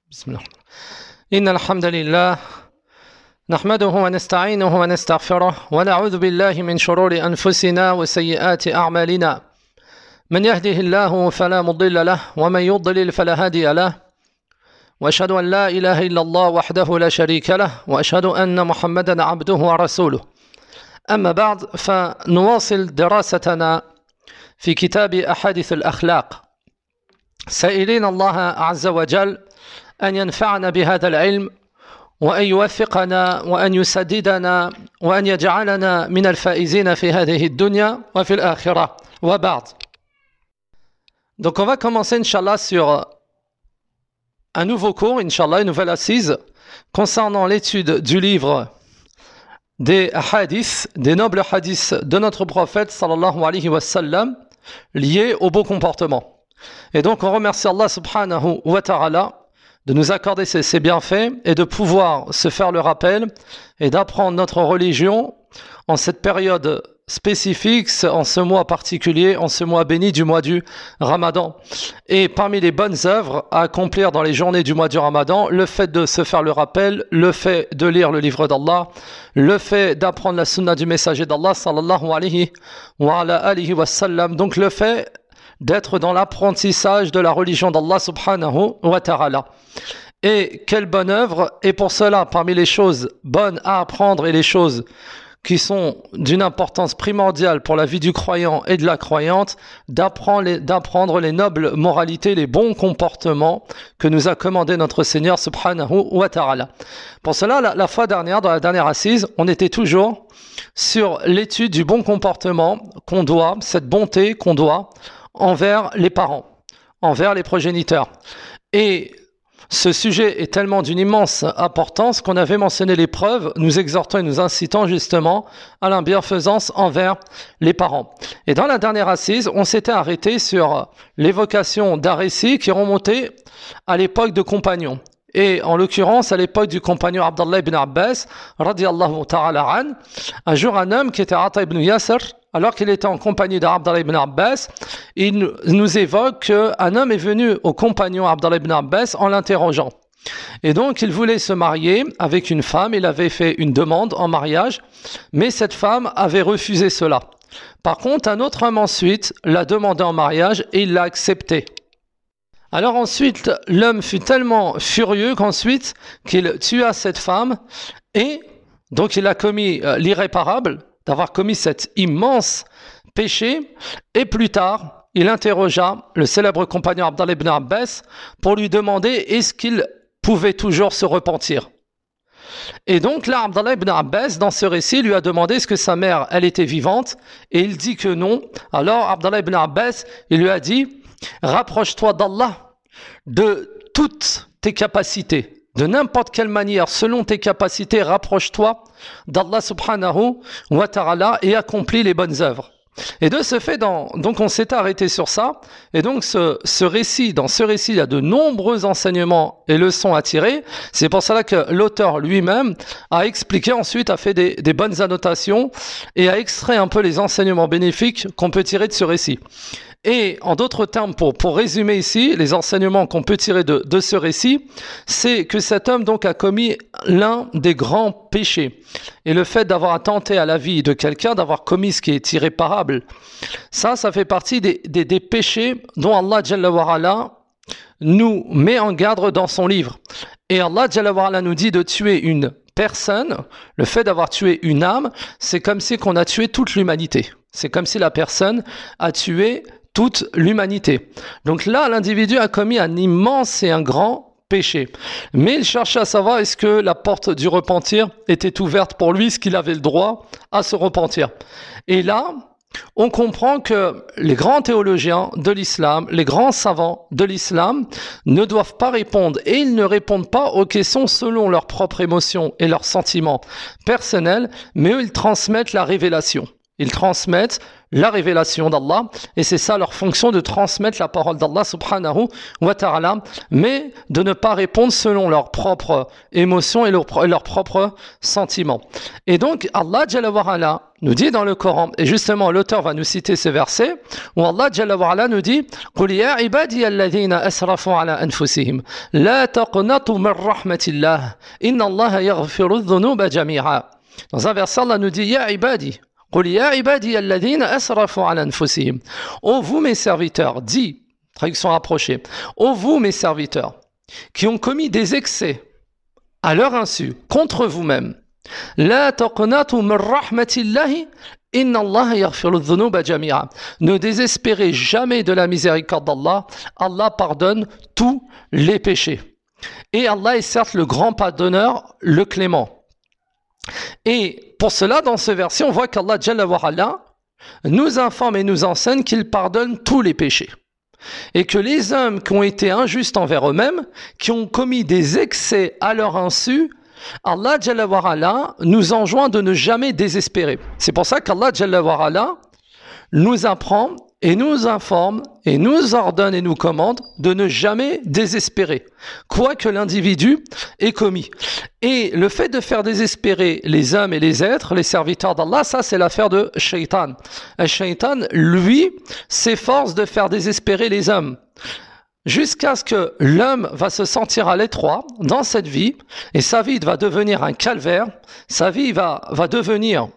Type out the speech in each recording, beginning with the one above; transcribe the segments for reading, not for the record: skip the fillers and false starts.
بسم الله. إن الحمد لله نحمده ونستعينه ونستغفره ونعوذ بالله من شرور أنفسنا وسيئات أعمالنا. من يهده الله فلا مضل له ومن يضلل فلا هادي له. وأشهد أن لا إله إلا الله وحده لا شريك له وأشهد أن محمدا عبده ورسوله. أما بعد فنواصل دراستنا في كتاب أحاديث الأخلاق سائلين الله عز وجل أن ينفعنا بهذا العلم وأن يوفقنا وأن يسددنا وأن يجعلنا من الفائزين في هذه الدنيا وفي الآخرة وبعد. Donc on va commencer Inch'Allah sur un nouveau cours, Inch'Allah, une nouvelle assise concernant l'étude du livre des hadiths, des nobles hadiths de notre prophète sallallahu alayhi wa sallam liés au beau comportement. Et donc on remercie Allah subhanahu wa ta'ala de nous accorder ces bienfaits et de pouvoir se faire le rappel et d'apprendre notre religion en cette période spécifique, en ce mois particulier, en ce mois béni du mois du Ramadan. Et parmi les bonnes œuvres à accomplir dans les journées du mois du Ramadan, le fait de se faire le rappel, le fait de lire le livre d'Allah, le fait d'apprendre la sunna du messager d'Allah sallallahu alayhi wa alihi wa sallam, donc le fait d'être dans l'apprentissage de la religion d'Allah subhanahu wa ta'ala. Et quelle bonne œuvre! Et pour cela, parmi les choses bonnes à apprendre et les choses qui sont d'une importance primordiale pour la vie du croyant et de la croyante, d'apprendre les nobles moralités, les bons comportements que nous a commandé notre Seigneur subhanahu wa ta'ala. Pour cela, la fois dernière, dans la dernière assise, on était toujours sur l'étude du bon comportement qu'on doit, cette bonté qu'on doit envers les parents, envers les progéniteurs. Et ce sujet est tellement d'une immense importance qu'on avait mentionné les preuves, nous exhortant et nous incitant justement à la bienfaisance envers les parents. Et dans la dernière assise, on s'était arrêté sur l'évocation d'un récit qui remontait à l'époque de compagnons. Et en l'occurrence, à l'époque du compagnon Abdallah ibn Abbas, radiyallahu ta'ala an, un jour un homme qui était Ata ibn Yasir, alors qu'il était en compagnie d'Abdallah ibn Abbas, il nous évoque qu'un homme est venu au compagnon Abdallah ibn Abbas en l'interrogeant. Et donc, il voulait se marier avec une femme, il avait fait une demande en mariage, mais cette femme avait refusé cela. Par contre, un autre homme ensuite l'a demandé en mariage et il l'a accepté. Alors ensuite, l'homme fut tellement furieux qu'ensuite, qu'il tua cette femme et donc il a commis l'irréparable, d'avoir commis cet immense péché, et plus tard, il interrogea le célèbre compagnon Abdallah ibn Abbas pour lui demander est-ce qu'il pouvait toujours se repentir. Et donc là, Abdallah ibn Abbas, dans ce récit, lui a demandé est-ce que sa mère, elle était vivante, et il dit que non. Alors Abdallah ibn Abbas, il lui a dit rapproche-toi d'Allah de toutes tes capacités. De n'importe quelle manière, selon tes capacités, rapproche-toi d'Allah subhanahu wa ta'ala et accomplis les bonnes œuvres. Et de ce fait, donc on s'est arrêté sur ça. Et donc dans ce récit, il y a de nombreux enseignements et leçons à tirer. C'est pour cela que l'auteur lui-même a expliqué ensuite, a fait des bonnes annotations et a extrait un peu les enseignements bénéfiques qu'on peut tirer de ce récit. Et en d'autres termes, pour résumer ici, les enseignements qu'on peut tirer de ce récit, c'est que cet homme donc a commis l'un des grands péchés. Et le fait d'avoir attenté à la vie de quelqu'un, d'avoir commis ce qui est irréparable, ça fait partie des péchés dont Allah Jalla wa Ala nous met en garde dans son livre. Et Allah Jalla wa Ala nous dit de tuer une personne, le fait d'avoir tué une âme, c'est comme si qu'on a tué toute l'humanité. C'est comme si la personne a tué toute l'humanité. Donc là, l'individu a commis un immense et un grand péché. Mais il cherchait à savoir est-ce que la porte du repentir était ouverte pour lui, est-ce qu'il avait le droit à se repentir. Et là, on comprend que les grands théologiens de l'islam, les grands savants de l'islam ne doivent pas répondre et ils ne répondent pas aux questions selon leurs propres émotions et leurs sentiments personnels, mais eux, ils transmettent la révélation. Ils transmettent la révélation d'Allah, et c'est ça leur fonction de transmettre la parole d'Allah subhanahu wa ta'ala, mais de ne pas répondre selon leurs propres émotions et leurs propres sentiments. Et donc Allah Jalla wa Ala nous dit dans le Coran, et justement l'auteur va nous citer ce verset, où Allah Jalla wa Ala nous dit قُلْ يَا عِبَادِيَ الَّذِينَ أَسْرَفُوا عَلَى أَنفُسِهِمْ لَا تَقْنَطُوا مِنْ رَحْمَةِ اللَّهِ إِنَّ اللَّهَ يَغْفِرُ الذُّنُوبَ جَمِيعًا. Dans un verset, Allah nous dit Ya ibadi, qul ya ibadi alladhina asrafu ala anfusihim. Ô vous mes serviteurs, dis, traduction rapprochée, ô vous mes serviteurs, qui ont commis des excès à leur insu contre vous-même, la taqnatu min rahmatillahi inna Allah yaghfiru dhunuba jami'a. Ne désespérez jamais de la miséricorde d'Allah, Allah pardonne tous les péchés. Et Allah est certes le grand pardonneur, le clément. Et pour cela, dans ce verset, on voit qu'Allah Jalla wa Ala nous informe et nous enseigne qu'il pardonne tous les péchés. Et que les hommes qui ont été injustes envers eux-mêmes, qui ont commis des excès à leur insu, Allah Jalla wa Ala nous enjoint de ne jamais désespérer. C'est pour ça qu'Allah Jalla wa Ala nous apprend et nous informe et nous ordonne et nous commande de ne jamais désespérer, quoi que l'individu ait commis. Et le fait de faire désespérer les hommes et les êtres, les serviteurs d'Allah, ça c'est l'affaire de Shaitan. Et Shaitan, lui, s'efforce de faire désespérer les hommes, jusqu'à ce que l'homme va se sentir à l'étroit dans cette vie, et sa vie va devenir un calvaire, sa vie va devenir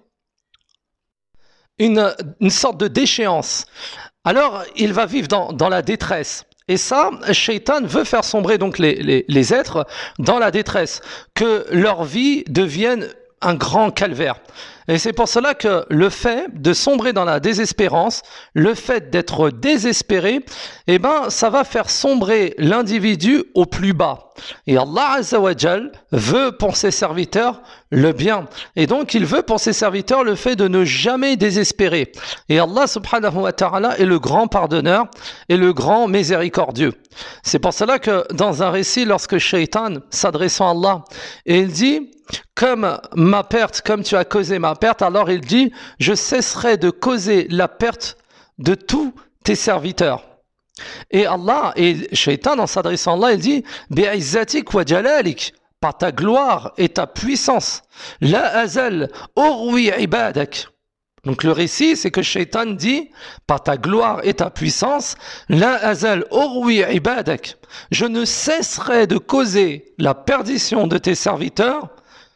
une sorte de déchéance. Alors, il va vivre dans la détresse. Et ça, Shaitan veut faire sombrer donc les êtres dans la détresse, que leur vie devienne un grand calvaire. Et c'est pour cela que le fait de sombrer dans la désespérance, le fait d'être désespéré, eh ben, ça va faire sombrer l'individu au plus bas. Et Allah Azza wa Jal veut pour ses serviteurs le bien. Et donc, il veut pour ses serviteurs le fait de ne jamais désespérer. Et Allah subhanahu wa ta'ala est le grand pardonneur et le grand miséricordieux. C'est pour cela que dans un récit, lorsque Shaitan s'adressant à Allah, et il dit comme ma perte, comme tu as causé ma perte, alors il dit je cesserai de causer la perte de tous tes serviteurs. Et Allah, et Shaitan en s'adressant à Allah, il dit bi'izzatik wa jalalik, par ta gloire et ta puissance, la azal urwi ibadak. Donc le récit, c'est que Shaitan dit par ta gloire et ta puissance, la azal urwi ibadak, je ne cesserai de causer la perdition de tes serviteurs,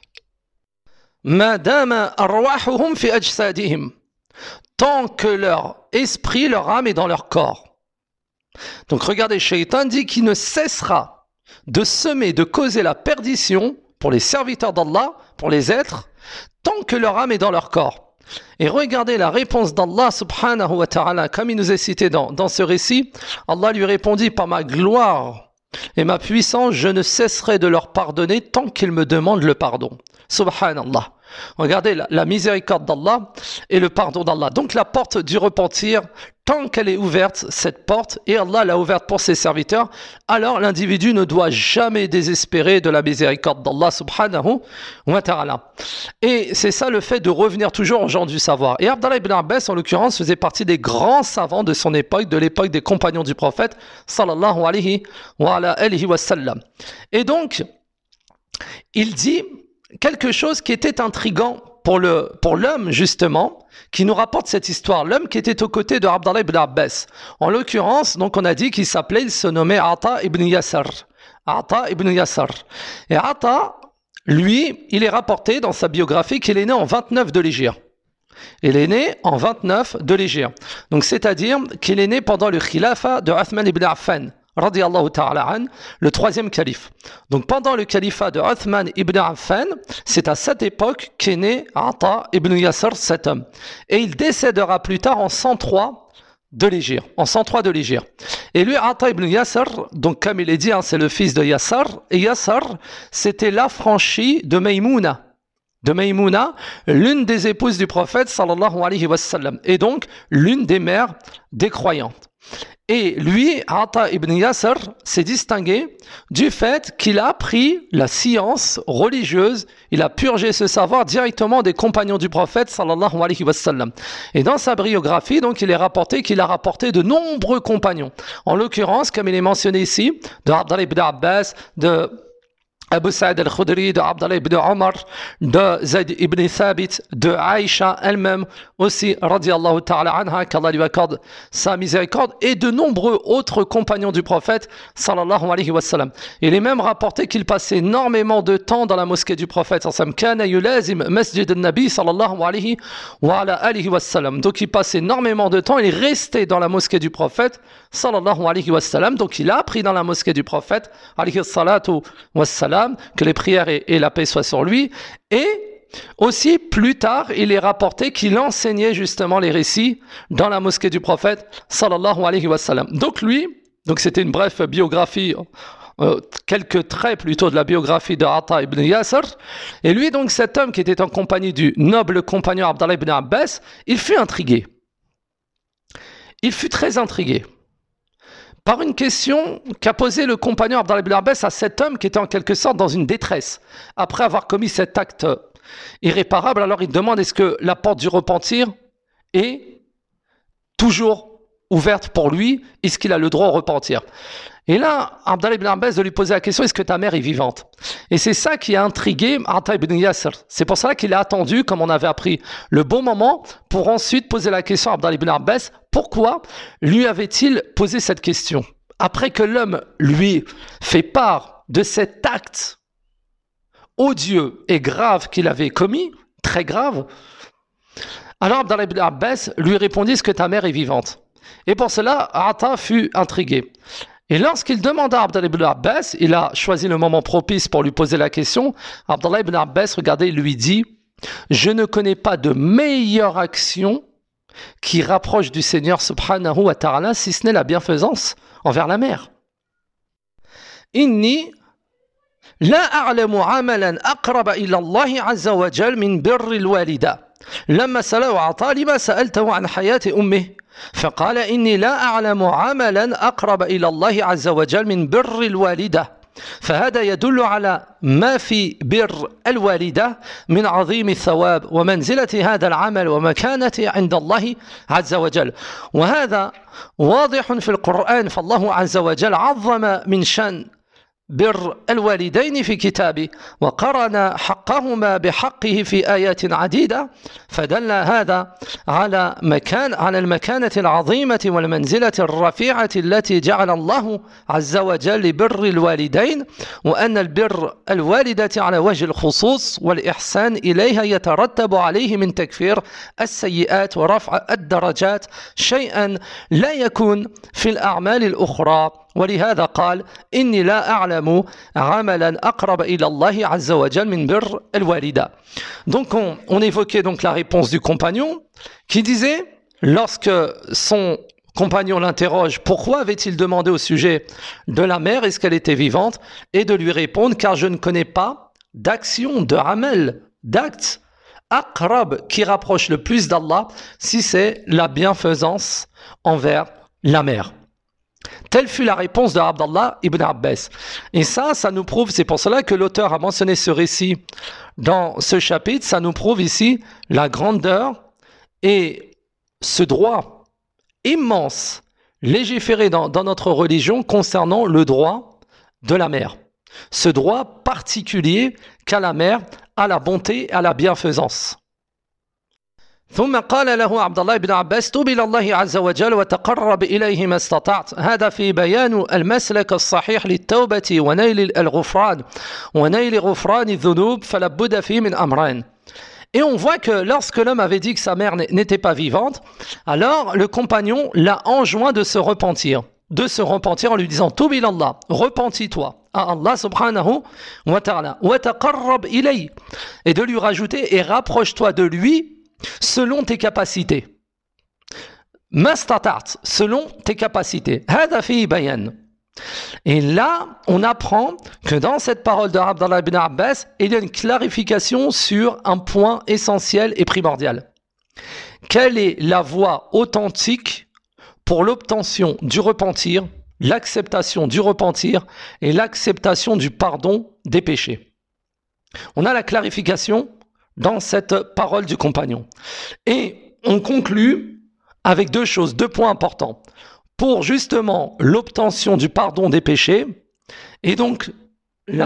madama arwahuhum fi ajsadihim, tant que leur esprit, leur âme est dans leur corps. Donc regardez, Shaitan dit qu'il ne cessera de semer, de causer la perdition pour les serviteurs d'Allah, pour les êtres, tant que leur âme est dans leur corps. Et regardez la réponse d'Allah subhanahu wa ta'ala, comme il nous est cité dans ce récit. Allah lui répondit par ma gloire et ma puissance, je ne cesserai de leur pardonner tant qu'ils me demandent le pardon. Subhanallah. Regardez la miséricorde d'Allah et le pardon d'Allah. Donc la porte du repentir, tant qu'elle est ouverte, cette porte, et Allah l'a ouverte pour ses serviteurs, alors l'individu ne doit jamais désespérer de la miséricorde d'Allah subhanahu wa ta'ala. Et c'est ça le fait de revenir toujours aux gens du savoir. Et Abdallah ibn Abbas, en l'occurrence, faisait partie des grands savants de son époque, de l'époque des compagnons du prophète, sallallahu alayhi wa alihi wa sallam. Et donc, il dit quelque chose qui était intriguant pour l'homme, justement, qui nous rapporte cette histoire. L'homme qui était aux côtés de Abdallah ibn Abbas. En l'occurrence, donc on a dit qu'il s'appelait, il se nommait Ata ibn Yasar. Ata ibn Yasar. Et Ata, lui, il est rapporté dans sa biographie qu'il est né en 29 de l'Hégire. Il est né en 29 de l'Hégire. Donc c'est-à-dire qu'il est né pendant le khilafa de Uthman ibn Affan, radiyallahu ta'ala an, le troisième calife. Donc pendant le califat de Uthman ibn Affan, c'est à cette époque qu'est né Ata ibn Yasar, cet homme. Et il décédera plus tard en 103 de l'Hégire. En 103 de l'Hégire. Et lui, Ata ibn Yasar, donc comme il est dit, c'est le fils de Yasar. Et Yasar, c'était l'affranchi de Maïmouna. De Maïmouna, l'une des épouses du prophète, sallallahu alayhi wa sallam. Et donc, l'une des mères des croyantes. Et lui, Ata ibn Yasr, s'est distingué du fait qu'il a appris la science religieuse, il a purgé ce savoir directement des compagnons du prophète sallallahu alayhi wa sallam. Et dans sa biographie, donc, il est rapporté qu'il a rapporté de nombreux compagnons. En l'occurrence, comme il est mentionné ici, de Abdallah ibn Abbas, de Abu Sa'id al-Khudri, de Abdallah ibn Omar, de Zayd ibn Thabit, de Aïcha elle-même aussi, radiallahu ta'ala anha, qu'Allah lui accorde sa miséricorde, et de nombreux autres compagnons du prophète, sallallahu alayhi wa sallam. Il est même rapporté qu'il passait énormément de temps dans la mosquée du prophète, sallallahu alayhi wa sallam. Masjid al-Nabi, sallallahu alayhi wa sallam. Donc il passe énormément de temps, il est resté dans la mosquée du prophète, sallallahu alayhi wa sallam. Donc il a appris dans la mosquée du prophète, alayhi salatu wa sallam, que les prières et la paix soient sur lui. Et aussi, plus tard, il est rapporté qu'il enseignait justement les récits dans la mosquée du prophète, sallallahu alayhi wa sallam. Donc lui, c'était une brève biographie, quelques traits plutôt de la biographie de Ata ibn Yasr. Et lui, donc cet homme qui était en compagnie du noble compagnon Abdallah ibn Abbas, il fut intrigué. Il fut très intrigué par une question qu'a posée le compagnon Abdallah ibn Abbas à cet homme qui était en quelque sorte dans une détresse. Après avoir commis cet acte irréparable, alors il demande est-ce que la porte du repentir est toujours ouverte pour lui? Est-ce qu'il a le droit au repentir? Et là, Abdallah ibn Abbas de lui poser la question, est-ce que ta mère est vivante? Et c'est ça qui a intrigué Ata ibn Yasr. C'est pour ça qu'il a attendu, comme on avait appris, le bon moment pour ensuite poser la question à Abdallah ibn Abbas. Pourquoi lui avait-il posé cette question? Après que l'homme lui fait part de cet acte odieux et grave qu'il avait commis, très grave, alors Abdallah ibn Abbas lui répondit, est-ce que ta mère est vivante? Et pour cela, Ata fut intrigué. Et lorsqu'il demanda à Abdallah ibn Abbas, il a choisi le moment propice pour lui poser la question. Abdallah ibn Abbas, regardez, il lui dit, je ne connais pas de meilleure action qui rapproche du Seigneur subhanahu wa ta'ala, si ce n'est la bienfaisance envers la mère. Inni la a'lamu amalan aqraba ila Allah azza wa jal min birri al-walida. لما سأله عطاء لما سألته عن حياة أمه فقال إني لا أعلم عملا أقرب إلى الله عز وجل من بر الوالدة فهذا يدل على ما في بر الوالدة من عظيم الثواب ومنزلة هذا العمل ومكانته عند الله عز وجل وهذا واضح في القرآن فالله عز وجل عظم من شأن بر الوالدين في كتابه وقرن حقهما بحقه في آيات عديدة فدل هذا على المكانة العظيمة والمنزلة الرفيعة التي جعل الله عز وجل لبر الوالدين وأن البر الوالدة على وجه الخصوص والإحسان إليها يترتب عليه من تكفير السيئات ورفع الدرجات شيئا لا يكون في الأعمال الأخرى ولهذا قال إني لا أعلم عملا أقرب إلى الله عز وجل من بر الوالدة. Donc on évoquait donc la réponse du compagnon qui disait, lorsque son compagnon l'interroge, pourquoi avait-il demandé au sujet de la mère, est-ce qu'elle était vivante, et de lui répondre, car je ne connais pas d'action, de amal, d'acte aqrab qui rapproche le plus d'Allah, si c'est la bienfaisance envers la mère. Telle fut la réponse de Abdallah ibn Abbas. Et ça nous prouve, c'est pour cela que l'auteur a mentionné ce récit dans ce chapitre, ça nous prouve ici la grandeur et ce droit immense légiféré dans notre religion concernant le droit de la mère. Ce droit particulier qu'a la mère à la bonté, à la bienfaisance. ثم قال له عبد الله بن عباس توب إلى الله عز وجل وتقرب إليه ما استطعت هذا في بيان المسلك الصحيح للتوبة ونيل الغفران ونيل غفران الذنوب فلا بد فيه من أمرين. Et on voit que lorsque l'homme avait dit que sa mère n'était pas vivante, alors le compagnon l'a enjoint de se repentir en lui disant توب إلى الله, repentis-toi à Allah subhanahu wa ta'ala wa taqarrab ilayhi, et de lui rajouter et rapproche-toi de lui selon tes capacités. Mastata'at, selon tes capacités. Hada fi bayan. Et là, on apprend que dans cette parole de Abdallah ibn Abbas, il y a une clarification sur un point essentiel et primordial. Quelle est la voie authentique pour l'obtention du repentir, l'acceptation du repentir et l'acceptation du pardon des péchés. On a la clarification dans cette parole du compagnon. Et on conclut avec deux choses, deux points importants. Pour justement l'obtention du pardon des péchés et donc la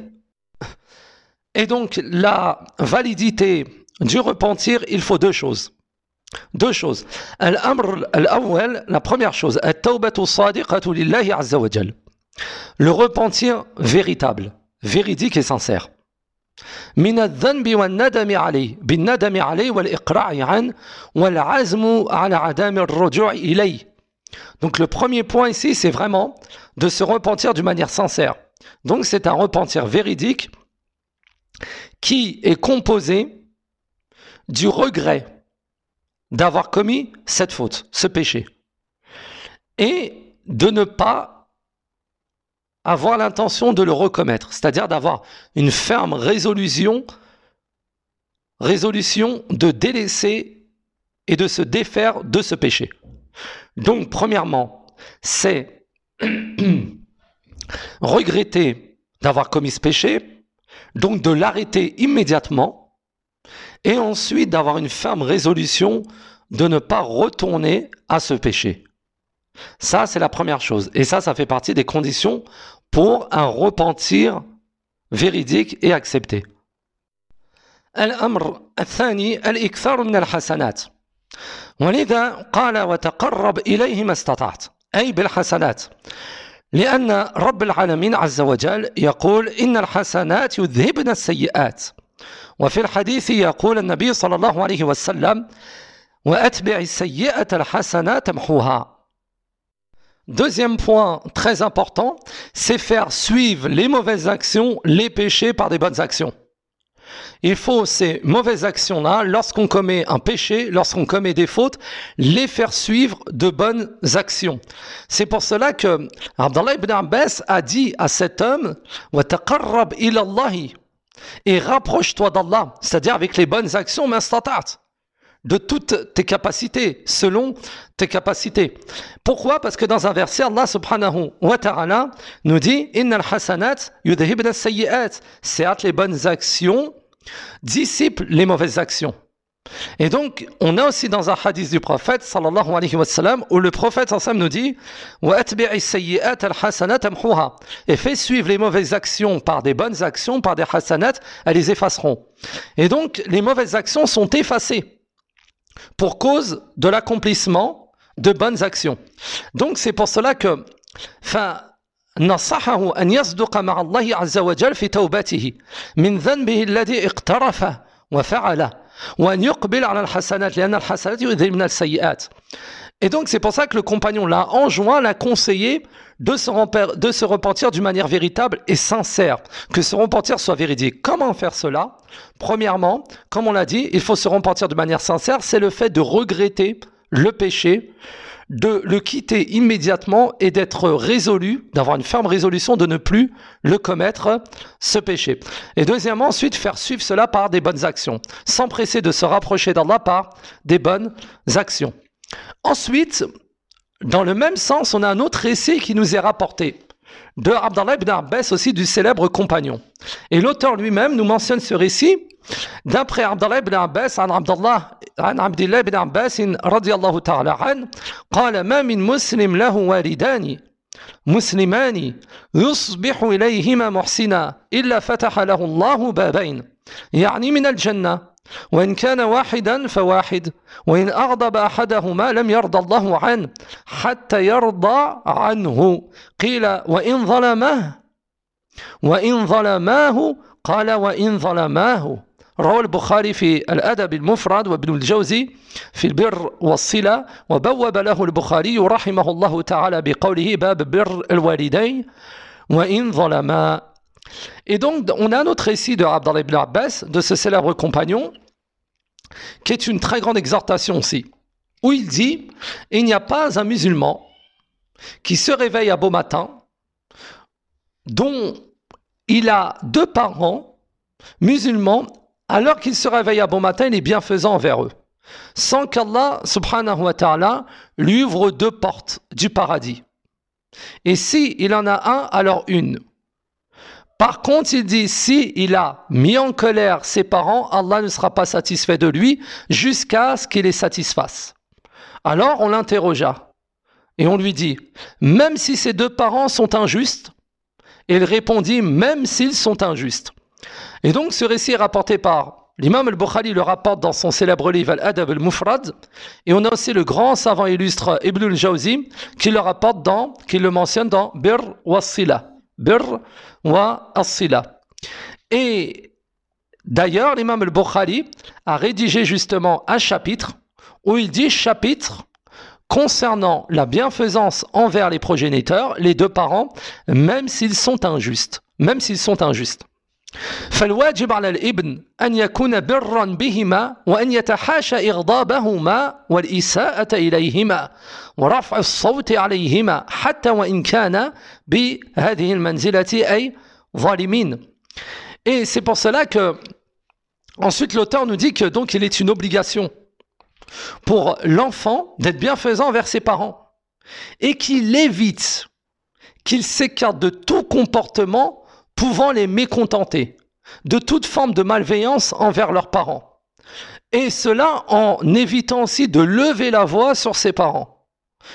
validité du repentir, il faut deux choses. Deux choses. Al-amr al-awwal, la première chose, at-tawbatu sadiqatu lillahi azza wa jal. Le repentir véritable, véridique et sincère. من الذنب والندم عليه بالندم عليه والإقراع عنه والعزم على عدم الرجوع إليه. Donc le premier point ici, c'est vraiment de se repentir d'une manière sincère. Donc c'est un repentir véridique qui est composé du regret d'avoir commis cette faute, ce péché, et de ne pas avoir l'intention de le recommettre, c'est-à-dire d'avoir une ferme résolution de délaisser et de se défaire de ce péché. Donc, premièrement, c'est regretter d'avoir commis ce péché, donc de l'arrêter immédiatement, et ensuite d'avoir une ferme résolution de ne pas retourner à ce péché. Ça, c'est la première chose. Et ça fait partie des conditions pour un repentir véridique et accepté. الأمر الثاني الإكثار من الحسنات ولذا قال وتقرب إليه ما استطعت أي بالحسنات لأن رب العالمين عز وجل يقول إن الحسنات يذهبن السيئات وفي الحديث يقول النبي صلى الله عليه وسلم وأتبع السيئة الحسنة تمحوها. Deuxième point très important, c'est faire suivre les mauvaises actions, les péchés par des bonnes actions. Il faut ces mauvaises actions-là, lorsqu'on commet un péché, lorsqu'on commet des fautes, les faire suivre de bonnes actions. C'est pour cela que Abdallah ibn Abbas a dit à cet homme « Wa taqarrab ila Allahi » et rapproche-toi d'Allah, c'est-à-dire avec les bonnes actions, mastata'at, de toutes tes capacités, selon tes capacités. Pourquoi? Parce que dans un verset, Allah subhanahu wa ta'ala nous dit « Innal hasanat yudhibna sayyi'at » certes, les bonnes actions dissipent les mauvaises actions. Et donc, on a aussi dans un hadith du prophète, sallallahu alayhi wa sallam, où le prophète sallam nous dit « Wa atbi'i sayyi'at al-hasanat amhuha » et fait suivre les mauvaises actions par des bonnes actions, par des hasanat, elles les effaceront. Et donc, les mauvaises actions sont effacées pour cause de l'accomplissement de bonnes actions. Donc c'est pour cela que نصحه أن يصدق مع الله عز وجل في توبته من ذنبه الذي اقترفه وفعله وأن يقبل على الحسنات لأن الحسنات يذهبن السيئات. Et donc c'est pour ça que le compagnon l'a enjoint, l'a conseillé de se repentir d'une manière véritable et sincère, que ce repentir soit véridique. Comment faire cela? Premièrement, comme on l'a dit, il faut se repentir de manière sincère, c'est le fait de regretter le péché, de le quitter immédiatement et d'être résolu, d'avoir une ferme résolution de ne plus le commettre, ce péché. Et deuxièmement, ensuite, faire suivre cela par des bonnes actions, s'empresser de se rapprocher d'Allah par des bonnes actions. Ensuite, dans le même sens, on a un autre récit qui nous est rapporté de Abdallah ibn Abbas, aussi du célèbre compagnon. Et l'auteur lui-même nous mentionne ce récit d'après Abdallah ibn Abbas, عن عبد الله بن عباس رضي الله تعالى عنه قال ما من مسلم له والدان مسلمان يصبح إليهما محسنا إلا فتح له الله بابين يعني من الجنة وإن كان واحدا فواحد وإن أغضب أحدهما لم يرضى الله عنه حتى يرضى عنه قيل وإن ظلماه قال وإن ظلماه. روى البخاري في الأدب المفرد وابن الجوزي في البر والصلة وبوب له البخاري رحمه الله تعالى بقوله باب بر الوالدين وإن ظلما. Et donc on a un autre récit de Abdallah ibn Abbas, de ce célèbre compagnon, qui est une très grande exhortation aussi, où il dit « Il n'y a pas un musulman qui se réveille à beau matin, dont il a deux parents musulmans, alors qu'il se réveille à bon matin, il est bienfaisant envers eux. sans qu'Allah subhanahu wa ta'ala lui ouvre 2 portes du paradis. Et si il en a un, alors une. Par contre, il dit, si il a mis en colère ses parents, Allah ne sera pas satisfait de lui jusqu'à ce qu'il les satisfasse. Alors on l'interrogea et on lui dit, même si ses 2 parents sont injustes, et il répondit, même s'ils sont injustes. Et donc ce récit est rapporté par l'imam al-Bukhari, le rapporte dans son célèbre livre Al-Adab al-Mufrad, et on a aussi le grand savant illustre Ibn al-Jawzi qui le rapporte qui le mentionne dans Birr wa Sila. Birr wa As-Sila. Et d'ailleurs, l'imam al-Bukhari a rédigé justement un chapitre où il dit chapitre concernant la bienfaisance envers les progéniteurs, les 2 parents, même s'ils sont injustes. Même s'ils sont injustes. فالواجب على الابن أن يكون برا بهما وأن يتحاشى إغضابهما والإساءة إليهما ورفع الصوت عليهما حتى وإن كان بهذه المنزلة أي ظالمين. Et c'est pour cela que ensuite l'auteur nous dit que donc il est une obligation pour l'enfant d'être bienfaisant envers ses parents et qu'il évite, qu'il s'écarte de tout comportement pouvant les mécontenter, de toute forme de malveillance envers leurs parents. Et cela en évitant aussi de lever la voix sur ses parents.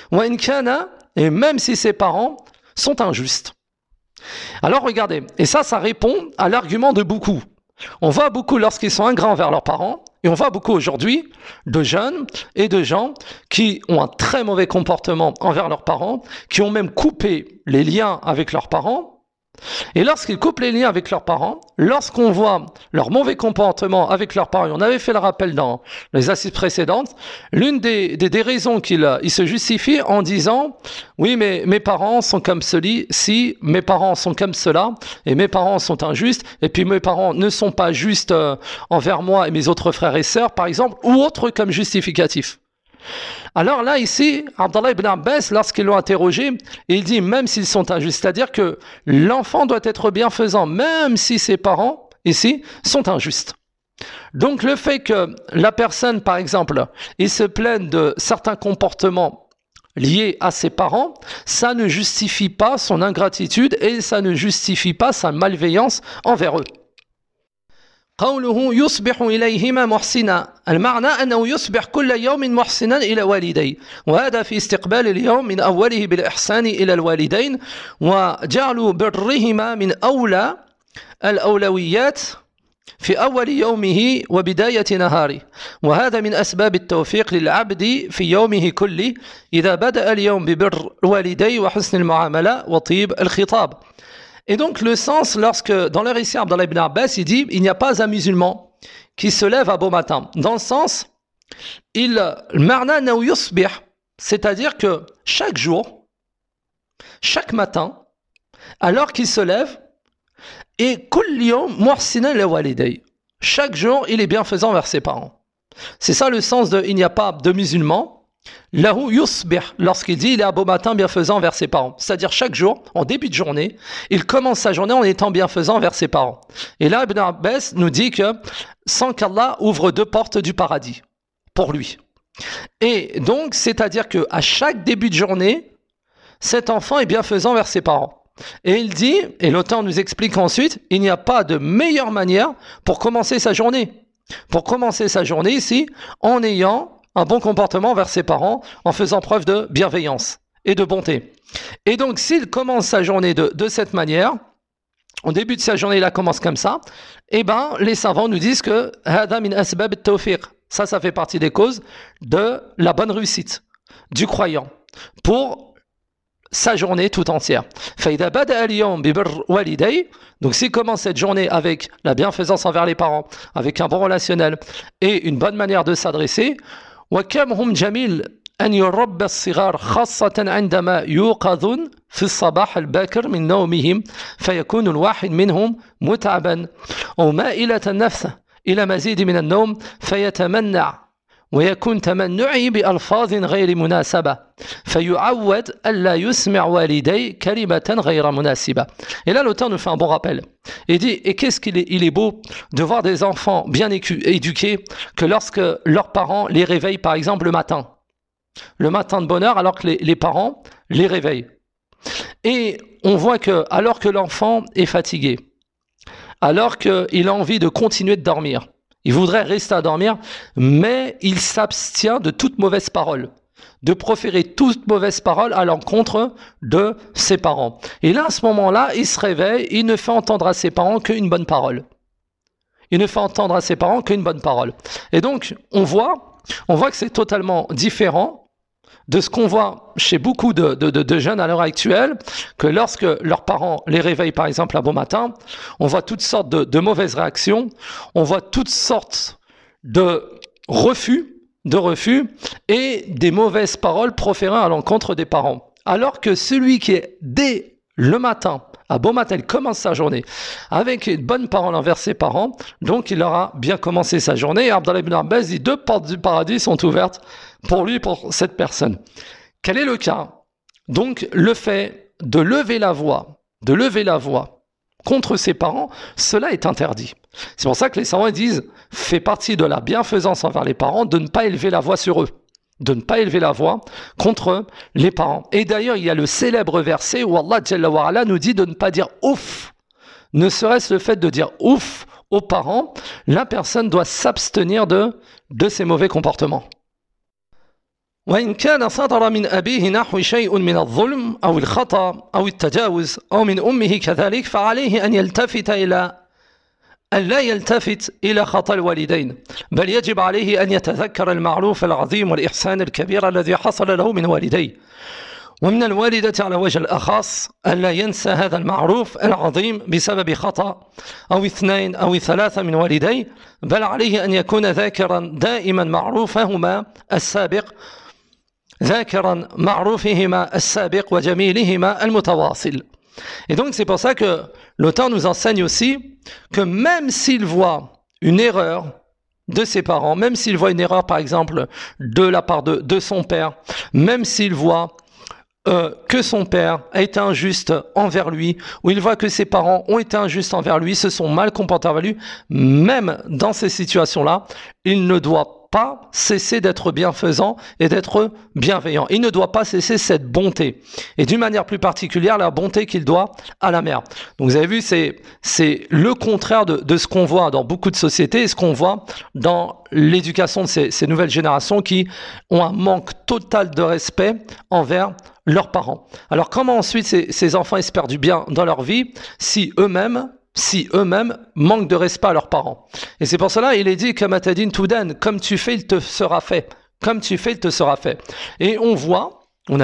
Et même si ses parents sont injustes. Alors regardez, et ça répond à l'argument de beaucoup. On voit beaucoup lorsqu'ils sont ingrats envers leurs parents, et on voit beaucoup aujourd'hui de jeunes et de gens qui ont un très mauvais comportement envers leurs parents, qui ont même coupé les liens avec leurs parents. Et lorsqu'ils coupent les liens avec leurs parents, lorsqu'on voit leur mauvais comportement avec leurs parents, et on avait fait le rappel dans les assises précédentes, l'une des raisons qu'ils se justifient en disant « Oui, mais mes parents sont comme ceci, mes parents sont comme cela, et mes parents sont injustes, et puis mes parents ne sont pas justes envers moi et mes autres frères et sœurs, par exemple, ou autre comme justificatif. » Alors là, ici, Abdallah ibn Abbas, lorsqu'ils l'ont interrogé, il dit même s'ils sont injustes, c'est-à-dire que l'enfant doit être bienfaisant, même si ses parents, ici, sont injustes. Donc le fait que la personne, par exemple, il se plaigne de certains comportements liés à ses parents, ça ne justifie pas son ingratitude et ça ne justifie pas sa malveillance envers eux. قوله يصبح إليهما محسنا المعنى أنه يصبح كل يوم محسنا إلى والديه وهذا في استقبال اليوم من أوله بالإحسان إلى الوالدين وجعل برهما من أولى الأولويات في أول يومه وبداية نهاره وهذا من أسباب التوفيق للعبد في يومه كله إذا بدأ اليوم ببر الوالدين وحسن المعاملة وطيب الخطاب. Et donc le sens, lorsque dans le récit Abdallah ibn Abbas, il dit il n'y a pas un musulman qui se lève à beau matin. Dans le sens, c'est-à-dire que chaque jour, chaque matin, alors qu'il se lève, et chaque jour, il est bienfaisant vers ses parents. C'est ça le sens de il n'y a pas de musulman. Lahu yusbih, lorsqu'il dit il est à beau matin bienfaisant vers ses parents, c'est-à-dire chaque jour, en début de journée, il commence sa journée en étant bienfaisant vers ses parents. Et là, Ibn Abbas nous dit que sans qu'Allah ouvre 2 portes du paradis pour lui. Et donc, c'est-à-dire que à chaque début de journée, cet enfant est bienfaisant vers ses parents. Et il dit, et l'auteur nous explique ensuite, il n'y a pas de meilleure manière pour commencer sa journée. Pour commencer sa journée ici, en ayant un bon comportement vers ses parents, en faisant preuve de bienveillance et de bonté. Et donc, s'il commence sa journée de cette manière, au début de sa journée, il commence comme ça, eh ben, les savants nous disent que ça fait partie des causes de la bonne réussite du croyant pour sa journée tout entière. Donc s'il commence cette journée avec la bienfaisance envers les parents, avec un bon relationnel et une bonne manière de s'adresser, وكم هم جميل أن يربى الصغار خاصة عندما يوقظون في الصباح الباكر من نومهم فيكون الواحد منهم متعبا أو مائلة النفس إلى مزيد من النوم فيتمنع ويكون تمنعه بألفاظ غير مناسبة فيعود ألا يسمع والديه كلمة غير مناسبة. Et là l'auteur nous fait un bon rappel. Il dit, et qu'est-ce qu'il est beau de voir des enfants bien éduqués que lorsque leurs parents les réveillent par exemple le matin de bonne heure alors que les parents les réveillent. Et on voit que alors que l'enfant est fatigué, alors qu'il a envie de continuer de dormir, il voudrait rester à dormir, mais il s'abstient de toute mauvaise parole, de proférer toute mauvaise parole à l'encontre de ses parents. Et là, à ce moment-là, il se réveille, il ne fait entendre à ses parents qu'une bonne parole. Il ne fait entendre à ses parents qu'une bonne parole. Et donc, on voit que c'est totalement différent de ce qu'on voit chez beaucoup de jeunes à l'heure actuelle, que lorsque leurs parents les réveillent par exemple un bon matin, on voit toutes sortes de mauvaises réactions, on voit toutes sortes de refus et des mauvaises paroles proférées à l'encontre des parents. Alors que celui qui est dès le matin, à bon matin, il commence sa journée avec une bonne parole envers ses parents, donc il aura bien commencé sa journée. Et Abdallah ibn Abbas dit 2 portes du paradis sont ouvertes pour lui, pour cette personne. Quel est le cas? Donc le fait de lever la voix contre ses parents, cela est interdit. C'est pour ça que les savants disent, fait partie de la bienfaisance envers les parents de ne pas élever la voix sur eux, de ne pas élever la voix contre les parents. Et d'ailleurs, il y a le célèbre verset où Allah Jalla wa Ala nous dit de ne pas dire ouf. Ne serait-ce le fait de dire ouf aux parents, la personne doit s'abstenir de ces mauvais comportements. وإن كان صدر من أبيه نحو شيء من الظلم أو الخطأ أو التجاوز أو من أمه كذلك فعليه أن لا يلتفت إلى خطأ الوالدين بل يجب عليه أن يتذكر المعروف العظيم والإحسان الكبير الذي حصل له من والديه ومن الوالدة على وجه الأخص أن لا ينسى هذا المعروف العظيم بسبب خطأ أو 2 أو 3 من والديه بل عليه أن يكون ذاكرا دائما معروفهما السابق ذاكرا معروفهما السابق وجميلهما المتواصل. Et donc c'est pour ça que l'auteur nous enseigne aussi que même s'il voit une erreur de ses parents, même s'il voit une erreur par exemple de la part de son père, même s'il voit que son père a été injuste envers lui, ou il voit que ses parents ont été injustes envers lui, se sont mal comportés envers lui, même dans ces situations-là, il ne doit pas cesser d'être bienfaisant et d'être bienveillant. Il ne doit pas cesser cette bonté. Et d'une manière plus particulière, la bonté qu'il doit à la mère. Donc vous avez vu, c'est le contraire de ce qu'on voit dans beaucoup de sociétés et ce qu'on voit dans l'éducation de ces nouvelles générations qui ont un manque total de respect envers leurs parents. Alors comment ensuite ces enfants espèrent du bien dans leur vie si eux-mêmes manquent de respect à leurs parents? Et c'est pour cela il est dit Kamatadin Toudan, comme tu fais il te sera fait, comme tu fais il te sera fait. Et on voit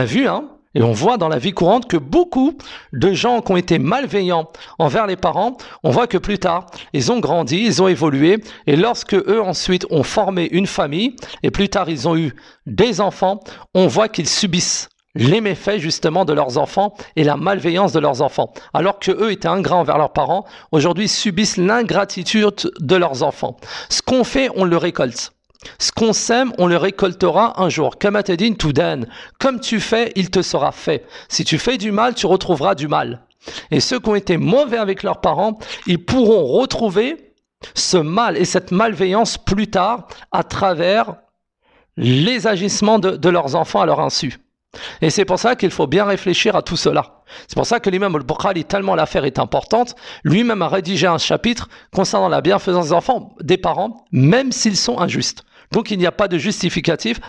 dans la vie courante que beaucoup de gens qui ont été malveillants envers les parents, on voit que plus tard ils ont grandi, ils ont évolué, et lorsque eux ensuite ont formé une famille et plus tard ils ont eu des enfants, on voit qu'ils subissent les méfaits justement de leurs enfants et la malveillance de leurs enfants. Alors que eux étaient ingrats envers leurs parents, aujourd'hui subissent l'ingratitude de leurs enfants. Ce qu'on fait, on le récolte. Ce qu'on sème, on le récoltera un jour. Kamatadin Toudan, comme tu fais, il te sera fait. Si tu fais du mal, tu retrouveras du mal. Et ceux qui ont été mauvais avec leurs parents, ils pourront retrouver ce mal et cette malveillance plus tard à travers les agissements de leurs enfants à leur insu. Et c'est pour ça qu'il faut bien réfléchir à tout cela. C'est pour ça que l'imam al-Bukhari, tellement l'affaire est importante, lui-même a rédigé un chapitre concernant la bienfaisance des enfants, des parents, même s'ils sont injustes. Donc il n'y a pas de justificatif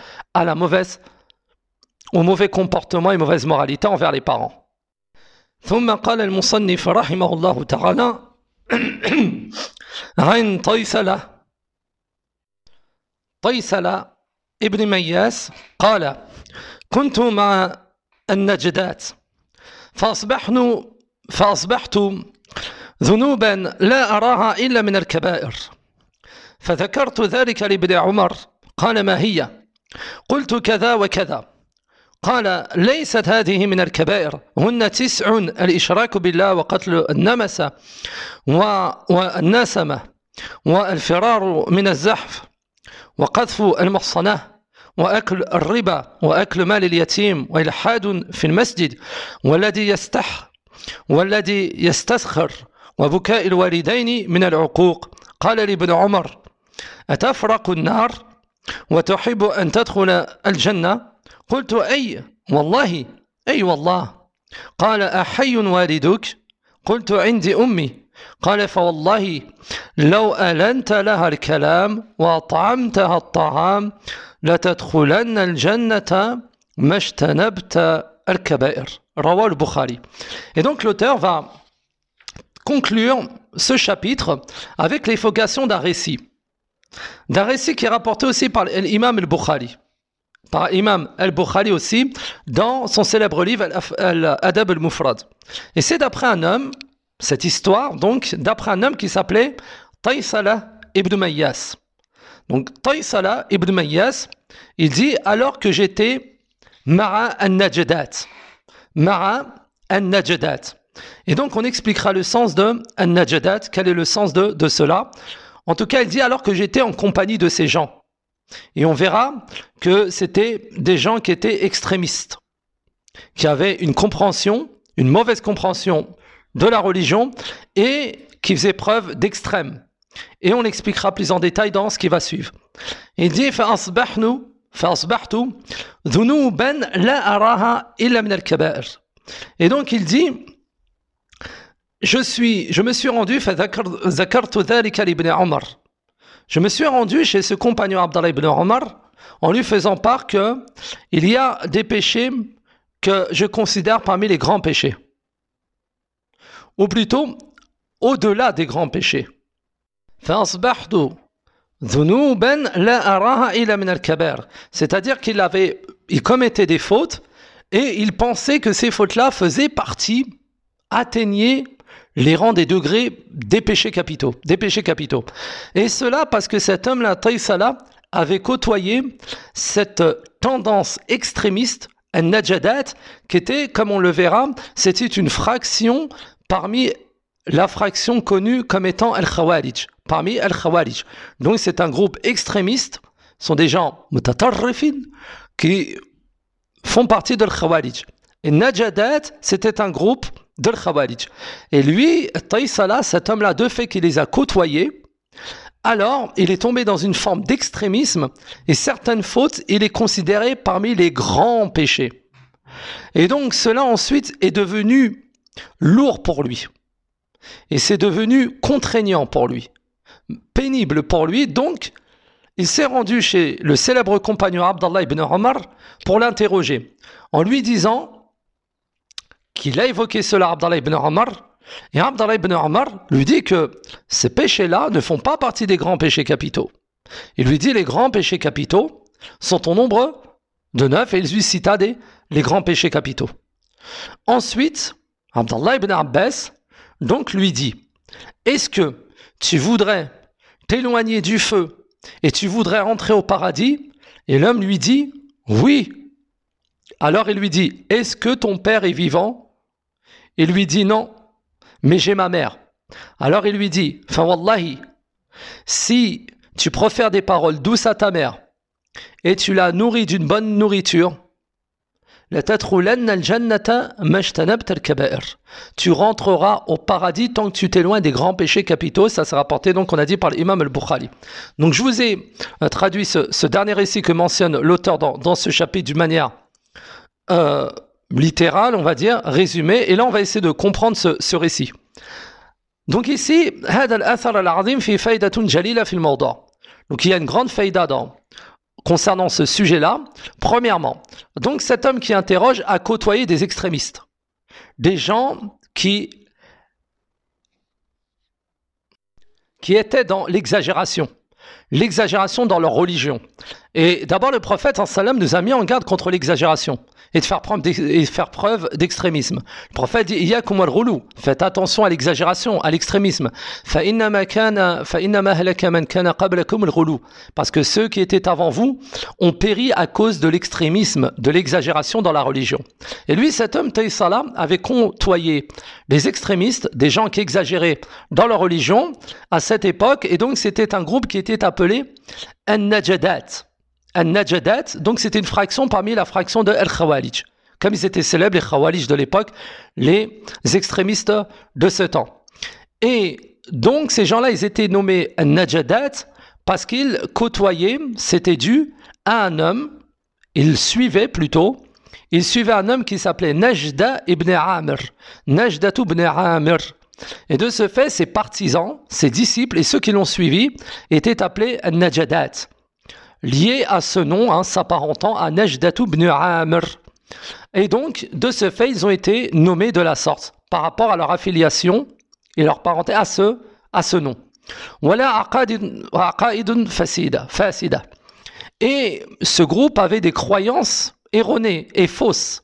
au mauvais comportement et mauvaise moralité envers les parents. ثم قال المصنف رحمه الله تعالى عن طيسلة ابن مياس قال كنت مع النجدات فأصبحت ذنوبا لا أراها إلا من الكبائر فذكرت ذلك لابن عمر قال ما هي؟ قلت كذا وكذا قال ليست هذه من الكبائر هن 9 الإشراك بالله وقتل النمسة والنسمة والفرار من الزحف وقذف المحصنة وأكل الربا وأكل مال اليتيم وإلحاد في المسجد والذي يستسخر وبكاء الوالدين من العقوق. قال لابن عمر: أتفرق النار وتحب أن تدخل الجنة؟ قلت: أي والله. قال: أحي والدك؟ قلت: عندي أمي. قال: فوالله لو ألنت لها الكلام وأطعمتها الطعام لتدخلن الجنة ما اجتنبت الكبائر. رواه البخari. Et donc l'auteur va conclure ce chapitre avec l'évocation d'un récit qui est rapporté aussi par l'imam al-Bukhari. Par l'imam al-Bukhari aussi, dans son célèbre livre Al-Adab al-Mufrad. Et c'est d'après un homme, cette histoire, donc, d'après un homme qui s'appelait Taysala ibn Mayyas. Donc, Taysala ibn Mayyas, il dit: alors que j'étais Ma'a an-Najdat. Et donc, on expliquera le sens de an-Najdat, quel est le sens de cela. En tout cas, il dit: alors que j'étais en compagnie de ces gens. Et on verra que c'était des gens qui étaient extrémistes, qui avaient une mauvaise compréhension de la religion et qui faisaient preuve d'extrême. Et on l'expliquera plus en détail dans ce qui va suivre. Il dit: فأصبحت ذنوبا لا أراها إلا من الكبائر. Et donc il dit: je me suis rendu فذكرت ذلك لابن عمر. Je me suis rendu chez ce compagnon Abdallah ibn Omar en lui faisant part qu'il y a des péchés que je considère parmi les grands péchés. Ou plutôt, au-delà des grands péchés. C'est-à-dire qu'il commettait des fautes et il pensait que ces fautes-là atteignaient les rangs des degrés des péchés capitaux. Et cela parce que cet homme-là, Taysala, avait côtoyé cette tendance extrémiste, an-Najadat, qui était, comme on le verra, c'était une fraction parmi la fraction connue comme étant Al-Khawarij. Parmi Al-Khawarij. Donc c'est un groupe extrémiste, ce sont des gens mutatarrifin qui font partie de Al-Khawarij. Et Najadat, c'était un groupe de Khawarij. Et lui, Taysala, cet homme-là, de fait qu'il les a côtoyés, alors il est tombé dans une forme d'extrémisme et certaines fautes, il est considéré parmi les grands péchés. Et donc cela ensuite est devenu lourd pour lui. Et c'est devenu contraignant pour lui, pénible pour lui. Donc il s'est rendu chez le célèbre compagnon Abdallah ibn Omar pour l'interroger, en lui disant qu'il a évoqué cela, Abdallah ibn Omar, et Abdallah ibn Omar lui dit que ces péchés-là ne font pas partie des grands péchés capitaux. Il lui dit: les grands péchés capitaux sont au nombre de 9, et il lui cita les grands péchés capitaux. Ensuite, Abdallah ibn Abbas donc lui dit: est-ce que tu voudrais t'éloigner du feu et tu voudrais entrer au paradis? Et l'homme lui dit: oui. Alors il lui dit: est-ce que ton père est vivant? Il lui dit: non, mais j'ai ma mère. Alors il lui dit: fa wallahi, si tu profères des paroles douces à ta mère et tu la nourris d'une bonne nourriture, tu rentreras au paradis tant que tu t'éloignes des grands péchés capitaux. Ça sera rapporté, donc on a dit, par l'imam al-Bukhari. Donc je vous ai traduit ce dernier récit que mentionne l'auteur dans ce chapitre d'une manière littérale, on va dire, résumée. Et là on va essayer de comprendre ce récit. Donc ici, donc il y a une grande faïda concernant ce sujet-là. Premièrement, donc cet homme qui interroge a côtoyé des extrémistes, des gens qui étaient dans l'exagération dans leur religion. Et d'abord, le prophète sallam nous a mis en garde contre l'exagération et de faire preuve d'extrémisme. Le prophète dit Iyyakum wal ghulu, faites attention à l'exagération, à l'extrémisme. Fa innama halaka man kana qablakum al ghulu, parce que ceux qui étaient avant vous ont péri à cause de l'extrémisme, de l'exagération dans la religion. Et lui, cet homme Taysala avait côtoyé des extrémistes, des gens qui exagéraient dans leur religion à cette époque, et donc c'était un groupe qui était appelé An-Najadat. An-Najadat, donc c'était une fraction parmi la fraction de Al-Khawarij. Comme ils étaient célèbres, les Khawarij de l'époque, les extrémistes de ce temps. Et donc ces gens-là, ils étaient nommés An-Najadat parce qu'ils côtoyaient, c'était dû à un homme, ils suivaient un homme qui s'appelait Najda ibn Amr. Najdatu ibn Amr. Et de ce fait, ses partisans, ses disciples et ceux qui l'ont suivi étaient appelés An-Najadat, liés à ce nom, s'apparentant à Najdatu ibn Amr. Et donc, de ce fait, ils ont été nommés de la sorte, par rapport à leur affiliation et leur parenté à ce nom. Voilà aqaidun fasida. Et ce groupe avait des croyances erronées et fausses.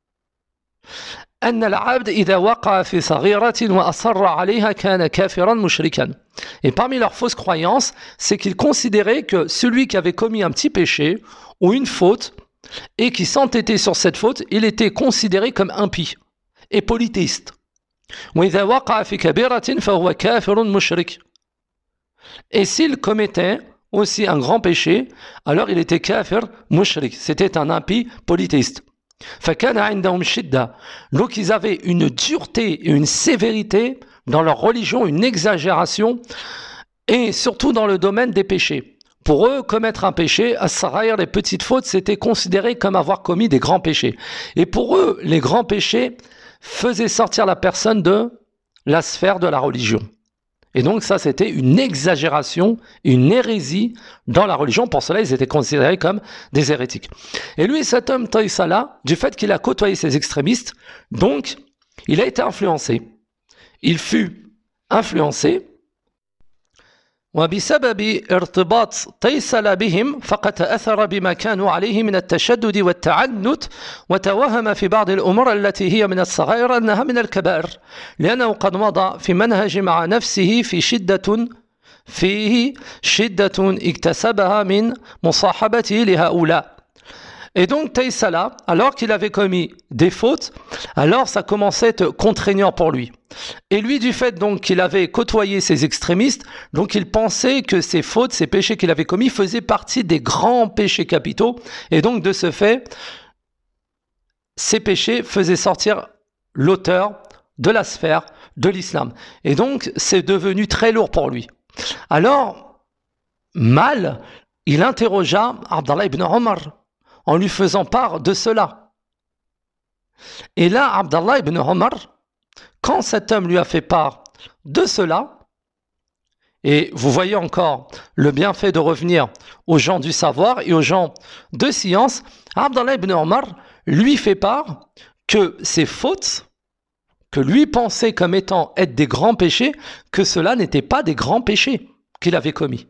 أن العبد إذا وقع في صغيرة وأصر عليها كان كافرا مشركا. Et parmi leurs fausses croyances, c'est qu'ils considéraient que celui qui avait commis un petit péché ou une faute et qui s'entêtait sur cette faute, il était considéré comme impie et polythéiste. وإذا وقع في كبيرة فهو كافر مشرك. Et s'il commettait aussi un grand péché, alors il était kafir mushrik, c'était un impie polythéiste. Donc ils avaient une dureté et une sévérité dans leur religion, une exagération, et surtout dans le domaine des péchés. Pour eux, commettre un péché, as-saraïr, les petites fautes, c'était considéré comme avoir commis des grands péchés. Et pour eux, les grands péchés faisaient sortir la personne de la sphère de la religion. Et donc ça, c'était une exagération, une hérésie dans la religion. Pour cela, ils étaient considérés comme des hérétiques. Et lui, cet homme Taysala, du fait qu'il a côtoyé ces extrémistes, donc, il a été influencé. Il fut influencé. وبسبب ارتباط تيسلا بهم فقد تأثر بما كانوا عليه من التشدد والتعنت وتوهم في بعض الأمور التي هي من الصغائر أنها من الكبائر لأنه قد مضى في منهج مع نفسه فيه شدة اكتسبها من مصاحبته لهؤلاء. Et donc Taysala, alors qu'il avait commis des fautes, alors ça commençait à être contraignant pour lui. Et lui, du fait donc qu'il avait côtoyé ces extrémistes, donc il pensait que ces fautes, ces péchés qu'il avait commis faisaient partie des grands péchés capitaux. Et donc de ce fait, ces péchés faisaient sortir l'auteur de la sphère de l'islam. Et donc c'est devenu très lourd pour lui. Alors, mal, il interrogea Abdallah ibn Omar en lui faisant part de cela. Et là, Abdallah ibn Omar, quand cet homme lui a fait part de cela, et vous voyez encore le bienfait de revenir aux gens du savoir et aux gens de science, Abdallah ibn Omar lui fait part que ces fautes, que lui pensait comme étant être des grands péchés, que cela n'était pas des grands péchés qu'il avait commis.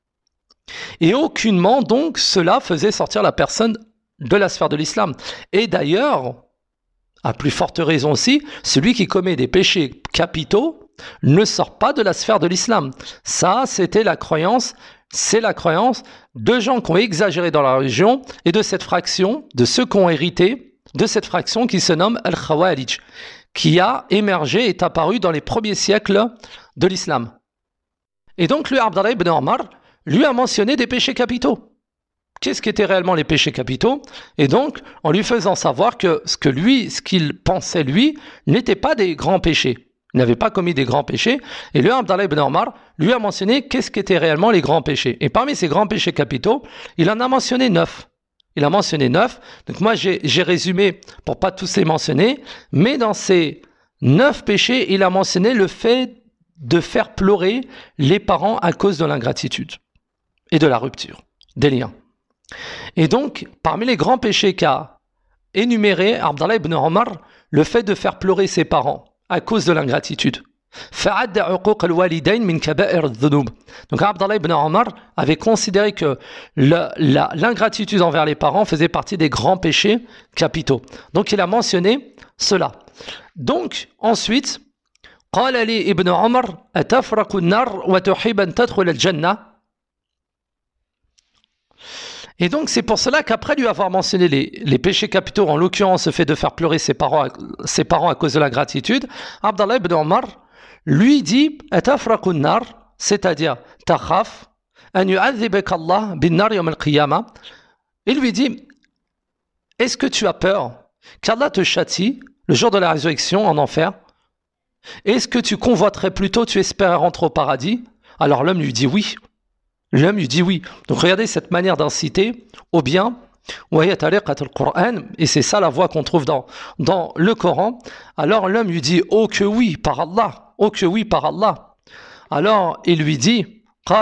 Et aucunement, donc, cela faisait sortir la personne de la sphère de l'islam. Et d'ailleurs, à plus forte raison aussi, celui qui commet des péchés capitaux ne sort pas de la sphère de l'islam. Ça, c'était la croyance, c'est la croyance de gens qui ont exagéré dans la religion et de cette fraction, de ceux qui ont hérité de cette fraction qui se nomme Al-Khawarij, qui a émergé et est apparu dans les premiers siècles de l'islam. Et donc, lui, Abdallah ibn Omar, lui a mentionné des péchés capitaux. Qu'est-ce qu'étaient réellement les péchés capitaux? Et donc, en lui faisant savoir que ce qu'il pensait lui, n'était pas des grands péchés. Il n'avait pas commis des grands péchés. Et lui, Abdallah ibn Omar, lui a mentionné qu'est-ce qu'étaient réellement les grands péchés. Et parmi ces grands péchés capitaux, il en a mentionné 9. Il a mentionné 9. Donc moi, j'ai résumé pour pas tous les mentionner. Mais dans ces 9 péchés, il a mentionné le fait de faire pleurer les parents à cause de l'ingratitude et de la rupture des liens. Et donc, parmi les grands péchés qu'a énuméré Abdallah ibn Omar, le fait de faire pleurer ses parents à cause de l'ingratitude. فعد عقوق الوالدين من كبائر الذنوب. Donc Abdallah ibn Omar avait considéré que l'ingratitude envers les parents faisait partie des grands péchés capitaux. Donc il a mentionné cela. Donc ensuite, قال لي ابن عمر أتفرق النار وتحب أن تدخل الجنة. Et donc c'est pour cela qu'après lui avoir mentionné les péchés capitaux, en l'occurrence le fait de faire pleurer ses parents à cause de l'ingratitude, Abdallah ibn Omar lui dit أتفرق النار, c'est-à-dire تخاف أن يعذبك الله بالنار يوم القيامة. Il lui dit, est-ce que tu as peur qu'Allah te châtie le jour de la résurrection en enfer? Est-ce que tu convoiterais plutôt, tu espérais rentrer au paradis? Alors l'homme lui dit oui. L'homme lui dit oui. Donc regardez cette manière d'inciter au bien. Et c'est ça la voie qu'on trouve dans le Coran. Alors l'homme lui dit oh que oui par Allah, oh que oui par Allah. Alors il lui dit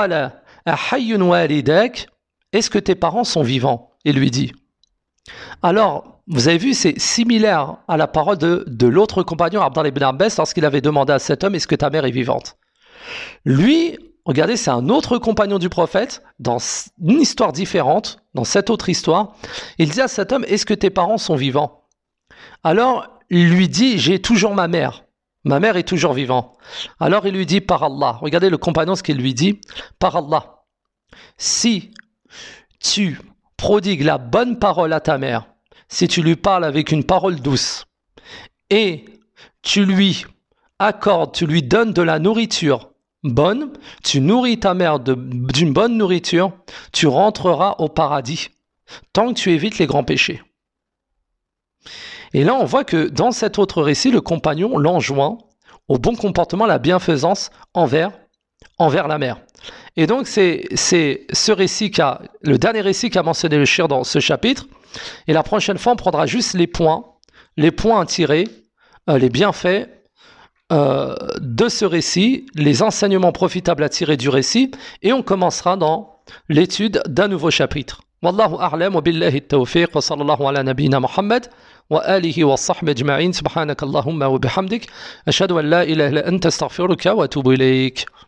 est-ce que tes parents sont vivants? Il lui dit. Alors vous avez vu, c'est similaire à la parole de l'autre compagnon Abdallah ibn Abbas lorsqu'il avait demandé à cet homme est-ce que ta mère est vivante? Lui, regardez, c'est un autre compagnon du prophète, dans une histoire différente, dans cette autre histoire. Il dit à cet homme, est-ce que tes parents sont vivants? Alors, il lui dit, j'ai toujours ma mère est toujours vivante. Alors, il lui dit, par Allah, regardez le compagnon ce qu'il lui dit, par Allah, si tu prodigues la bonne parole à ta mère, si tu lui parles avec une parole douce, et tu lui accordes, tu lui donnes de la nourriture bonne, tu nourris ta mère d'une bonne nourriture, tu rentreras au paradis, tant que tu évites les grands péchés. Et là, on voit que dans cet autre récit, le compagnon l'enjoint au bon comportement, la bienfaisance envers la mère. Et donc, c'est ce récit le dernier récit qu'a mentionné le shir dans ce chapitre. Et la prochaine fois, on prendra juste les points à tirer, les bienfaits de ce récit, les enseignements profitables à tirer du récit, et on commencera dans l'étude d'un nouveau chapitre. Wallahu a'lam wa billahi at-tawfiq wa sallallahu ala nabiyyina Muhammad wa alihi wa sahbihi ajma'in subhanakallahumma wa bihamdik ashhadu an la ilaha illa anta astaghfiruka wa atubu ilayk.